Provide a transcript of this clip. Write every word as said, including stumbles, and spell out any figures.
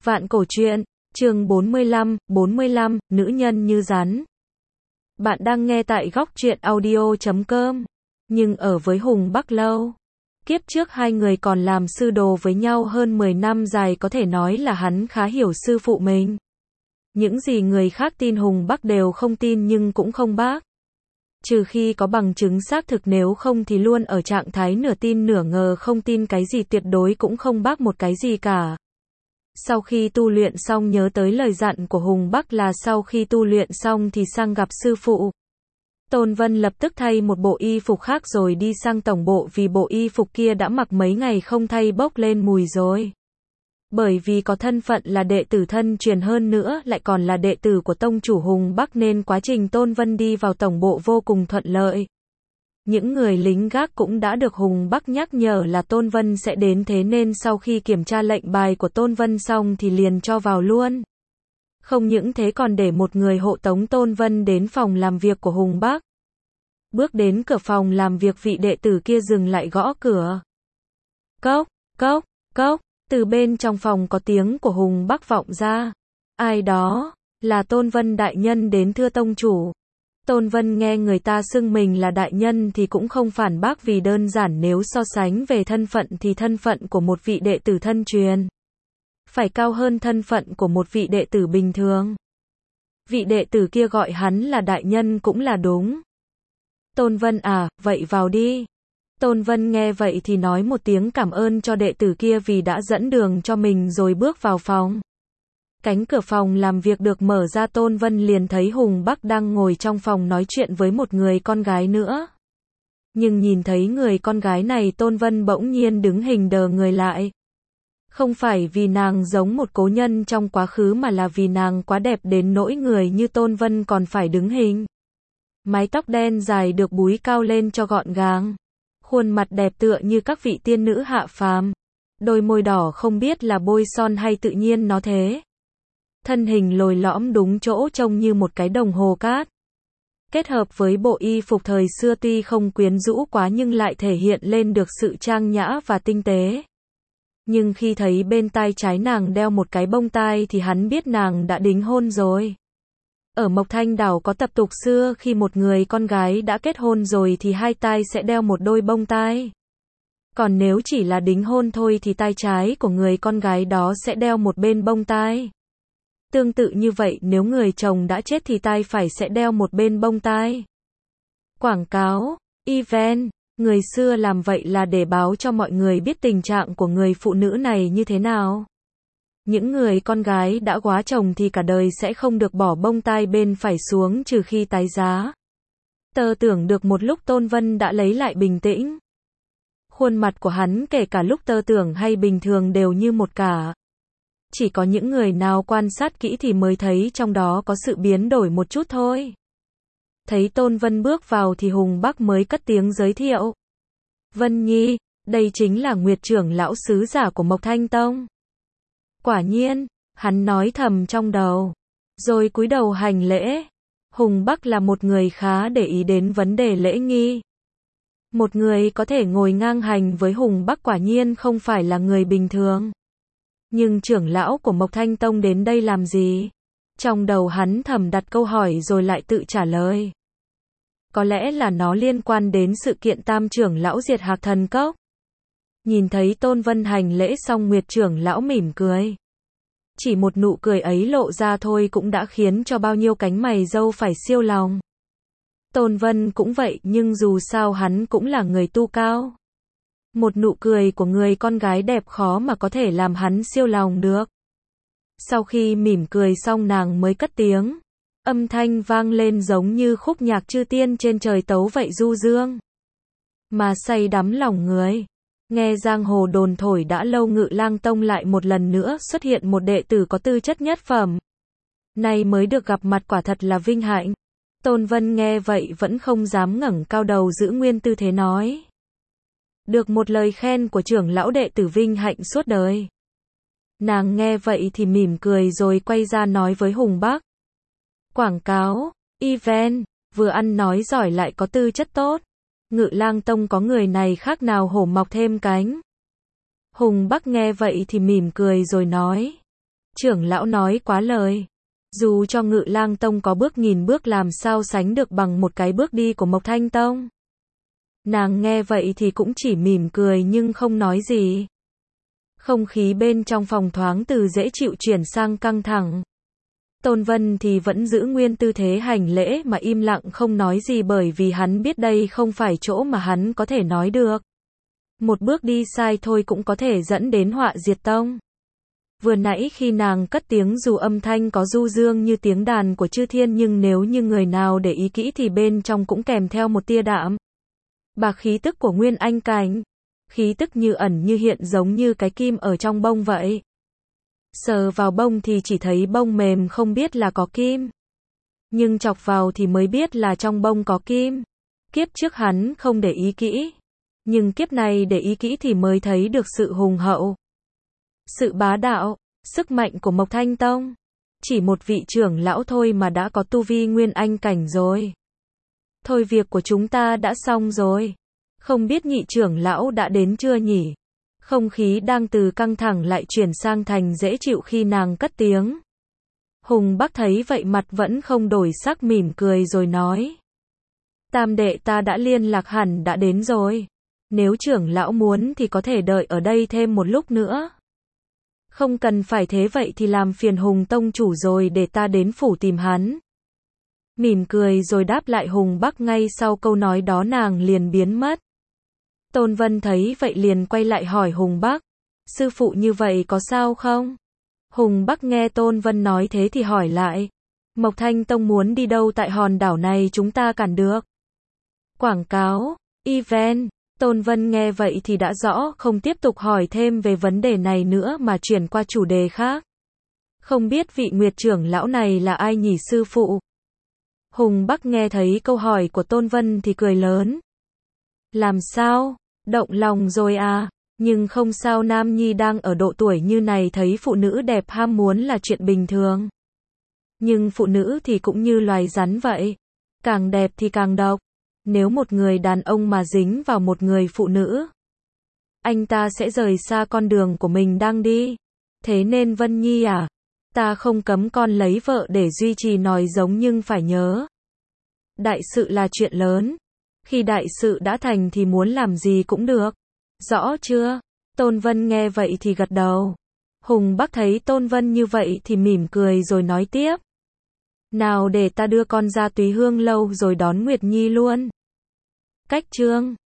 Vạn cổ truyện, chương bốn mươi lăm, bốn mươi lăm, nữ nhân như rắn. Bạn đang nghe tại góc truyện audio chấm com. Nhưng ở với Hùng Bắc lâu. Kiếp trước hai người còn làm sư đồ với nhau hơn mười năm dài, có thể nói là hắn khá hiểu sư phụ mình. Những gì người khác tin Hùng Bắc đều không tin nhưng cũng không bác. Trừ khi có bằng chứng xác thực, nếu không thì luôn ở trạng thái nửa tin nửa ngờ, không tin cái gì tuyệt đối cũng không bác một cái gì cả. Sau khi tu luyện xong, nhớ tới lời dặn của Hùng Bắc là sau khi tu luyện xong thì sang gặp sư phụ. Tôn Vân lập tức thay một bộ y phục khác rồi đi sang tổng bộ, vì bộ y phục kia đã mặc mấy ngày không thay bốc lên mùi rồi. Bởi vì có thân phận là đệ tử thân truyền, hơn nữa lại còn là đệ tử của tông chủ Hùng Bắc, nên quá trình Tôn Vân đi vào tổng bộ vô cùng thuận lợi. Những người lính gác cũng đã được Hùng Bắc nhắc nhở là Tôn Vân sẽ đến, thế nên sau khi kiểm tra lệnh bài của Tôn Vân xong thì liền cho vào luôn. Không những thế còn để một người hộ tống Tôn Vân đến phòng làm việc của Hùng Bắc. Bước đến cửa phòng làm việc, vị đệ tử kia dừng lại gõ cửa. Cốc, cốc, cốc, từ bên trong phòng có tiếng của Hùng Bắc vọng ra. Ai đó? Là Tôn Vân đại nhân đến thưa tông chủ. Tôn Vân nghe người ta xưng mình là đại nhân thì cũng không phản bác, vì đơn giản nếu so sánh về thân phận thì thân phận của một vị đệ tử thân truyền phải cao hơn thân phận của một vị đệ tử bình thường. Vị đệ tử kia gọi hắn là đại nhân cũng là đúng. Tôn Vân à, vậy vào đi. Tôn Vân nghe vậy thì nói một tiếng cảm ơn cho đệ tử kia vì đã dẫn đường cho mình rồi bước vào phòng. Cánh cửa phòng làm việc được mở ra, Tôn Vân liền thấy Hùng Bắc đang ngồi trong phòng nói chuyện với một người con gái nữa. Nhưng nhìn thấy người con gái này, Tôn Vân bỗng nhiên đứng hình đờ người lại. Không phải vì nàng giống một cố nhân trong quá khứ, mà là vì nàng quá đẹp đến nỗi người như Tôn Vân còn phải đứng hình. Mái tóc đen dài được búi cao lên cho gọn gàng. Khuôn mặt đẹp tựa như các vị tiên nữ hạ phàm. Đôi môi đỏ không biết là bôi son hay tự nhiên nó thế. Thân hình lồi lõm đúng chỗ, trông như một cái đồng hồ cát. Kết hợp với bộ y phục thời xưa tuy không quyến rũ quá nhưng lại thể hiện lên được sự trang nhã và tinh tế. Nhưng khi thấy bên tai trái nàng đeo một cái bông tai thì hắn biết nàng đã đính hôn rồi. Ở Mộc Thanh Đảo có tập tục xưa, khi một người con gái đã kết hôn rồi thì hai tai sẽ đeo một đôi bông tai. Còn nếu chỉ là đính hôn thôi thì tai trái của người con gái đó sẽ đeo một bên bông tai. Tương tự như vậy, nếu người chồng đã chết thì tai phải sẽ đeo một bên bông tai. Quảng cáo, event, người xưa làm vậy là để báo cho mọi người biết tình trạng của người phụ nữ này như thế nào. Những người con gái đã quá chồng thì cả đời sẽ không được bỏ bông tai bên phải xuống trừ khi tái giá. Tơ tưởng được một lúc, Tôn Vân đã lấy lại bình tĩnh. Khuôn mặt của hắn kể cả lúc tơ tưởng hay bình thường đều như một cả. Chỉ có những người nào quan sát kỹ thì mới thấy trong đó có sự biến đổi một chút thôi. Thấy Tôn Vân bước vào thì Hùng Bắc mới cất tiếng giới thiệu. Vân Nhi, đây chính là Nguyệt trưởng lão sứ giả của Mộc Thanh Tông. Quả nhiên, hắn nói thầm trong đầu. Rồi cúi đầu hành lễ. Hùng Bắc là một người khá để ý đến vấn đề lễ nghi. Một người có thể ngồi ngang hành với Hùng Bắc quả nhiên không phải là người bình thường. Nhưng trưởng lão của Mộc Thanh Tông đến đây làm gì? Trong đầu hắn thầm đặt câu hỏi rồi lại tự trả lời. Có lẽ là nó liên quan đến sự kiện tam trưởng lão diệt Hạc Thần Cốc. Nhìn thấy Tôn Vân hành lễ xong, Nguyệt trưởng lão mỉm cười. Chỉ một nụ cười ấy lộ ra thôi cũng đã khiến cho bao nhiêu cánh mày râu phải siêu lòng. Tôn Vân cũng vậy, nhưng dù sao hắn cũng là người tu cao. Một nụ cười của người con gái đẹp khó mà có thể làm hắn siêu lòng được. Sau khi mỉm cười xong, nàng mới cất tiếng. Âm thanh vang lên giống như khúc nhạc chư tiên trên trời tấu vậy, du dương mà say đắm lòng người. Nghe giang hồ đồn thổi đã lâu, Ngự Lang Tông lại một lần nữa xuất hiện một đệ tử có tư chất nhất phẩm. Nay mới được gặp mặt quả thật là vinh hạnh. Tôn Vân nghe vậy vẫn không dám ngẩng cao đầu, giữ nguyên tư thế nói. Được một lời khen của trưởng lão, đệ tử vinh hạnh suốt đời. Nàng nghe vậy thì mỉm cười rồi quay ra nói với Hùng Bắc. Quảng cáo, event, vừa ăn nói giỏi lại có tư chất tốt. Ngự Lang Tông có người này khác nào hổ mọc thêm cánh. Hùng Bắc nghe vậy thì mỉm cười rồi nói. Trưởng lão nói quá lời. Dù cho Ngự Lang Tông có bước nghìn bước làm sao sánh được bằng một cái bước đi của Mộc Thanh Tông. Nàng nghe vậy thì cũng chỉ mỉm cười nhưng không nói gì. Không khí bên trong phòng thoáng từ dễ chịu chuyển sang căng thẳng. Tôn Vân thì vẫn giữ nguyên tư thế hành lễ mà im lặng không nói gì bởi vì hắn biết đây không phải chỗ mà hắn có thể nói được. Một bước đi sai thôi cũng có thể dẫn đến họa diệt tông. Vừa nãy khi nàng cất tiếng dù âm thanh có du dương như tiếng đàn của chư thiên nhưng nếu như người nào để ý kỹ thì bên trong cũng kèm theo một tia đạm bạc khí tức của Nguyên Anh cảnh. Khí tức như ẩn như hiện giống như cái kim ở trong bông vậy. Sờ vào bông thì chỉ thấy bông mềm không biết là có kim. Nhưng chọc vào thì mới biết là trong bông có kim. Kiếp trước hắn không để ý kỹ. Nhưng kiếp này để ý kỹ thì mới thấy được sự hùng hậu. Sự bá đạo, sức mạnh của Mộc Thanh Tông. Chỉ một vị trưởng lão thôi mà đã có tu vi Nguyên Anh cảnh rồi. Thôi việc của chúng ta đã xong rồi. Không biết nhị trưởng lão đã đến chưa nhỉ? Không khí đang từ căng thẳng lại chuyển sang thành dễ chịu khi nàng cất tiếng. Hùng Bắc thấy vậy mặt vẫn không đổi sắc mỉm cười rồi nói. Tam đệ ta đã liên lạc hẳn đã đến rồi. Nếu trưởng lão muốn thì có thể đợi ở đây thêm một lúc nữa. Không cần phải thế vậy thì làm phiền Hùng Tông chủ rồi để ta đến phủ tìm hắn. Mỉm cười rồi đáp lại Hùng Bắc ngay sau câu nói đó nàng liền biến mất. Tôn Vân thấy vậy liền quay lại hỏi Hùng Bắc. Sư phụ như vậy có sao không? Hùng Bắc nghe Tôn Vân nói thế thì hỏi lại. Mộc Thanh Tông muốn đi đâu tại hòn đảo này chúng ta cản được. Quảng cáo, event. Tôn Vân nghe vậy thì đã rõ không tiếp tục hỏi thêm về vấn đề này nữa mà chuyển qua chủ đề khác. Không biết vị Nguyệt trưởng lão này là ai nhỉ sư phụ? Hùng Bắc nghe thấy câu hỏi của Tôn Vân thì cười lớn. Làm sao? Động lòng rồi à? Nhưng không sao, nam nhi đang ở độ tuổi như này thấy phụ nữ đẹp ham muốn là chuyện bình thường. Nhưng phụ nữ thì cũng như loài rắn vậy. Càng đẹp thì càng độc. Nếu một người đàn ông mà dính vào một người phụ nữ, anh ta sẽ rời xa con đường của mình đang đi. Thế nên Vân Nhi à, ta không cấm con lấy vợ để duy trì nòi giống nhưng phải nhớ. Đại sự là chuyện lớn. Khi đại sự đã thành thì muốn làm gì cũng được. Rõ chưa? Tôn Vân nghe vậy thì gật đầu. Hùng Bắc thấy Tôn Vân như vậy thì mỉm cười rồi nói tiếp. Nào để ta đưa con ra Túy Hương lâu rồi đón Nguyệt Nhi luôn. Cách chương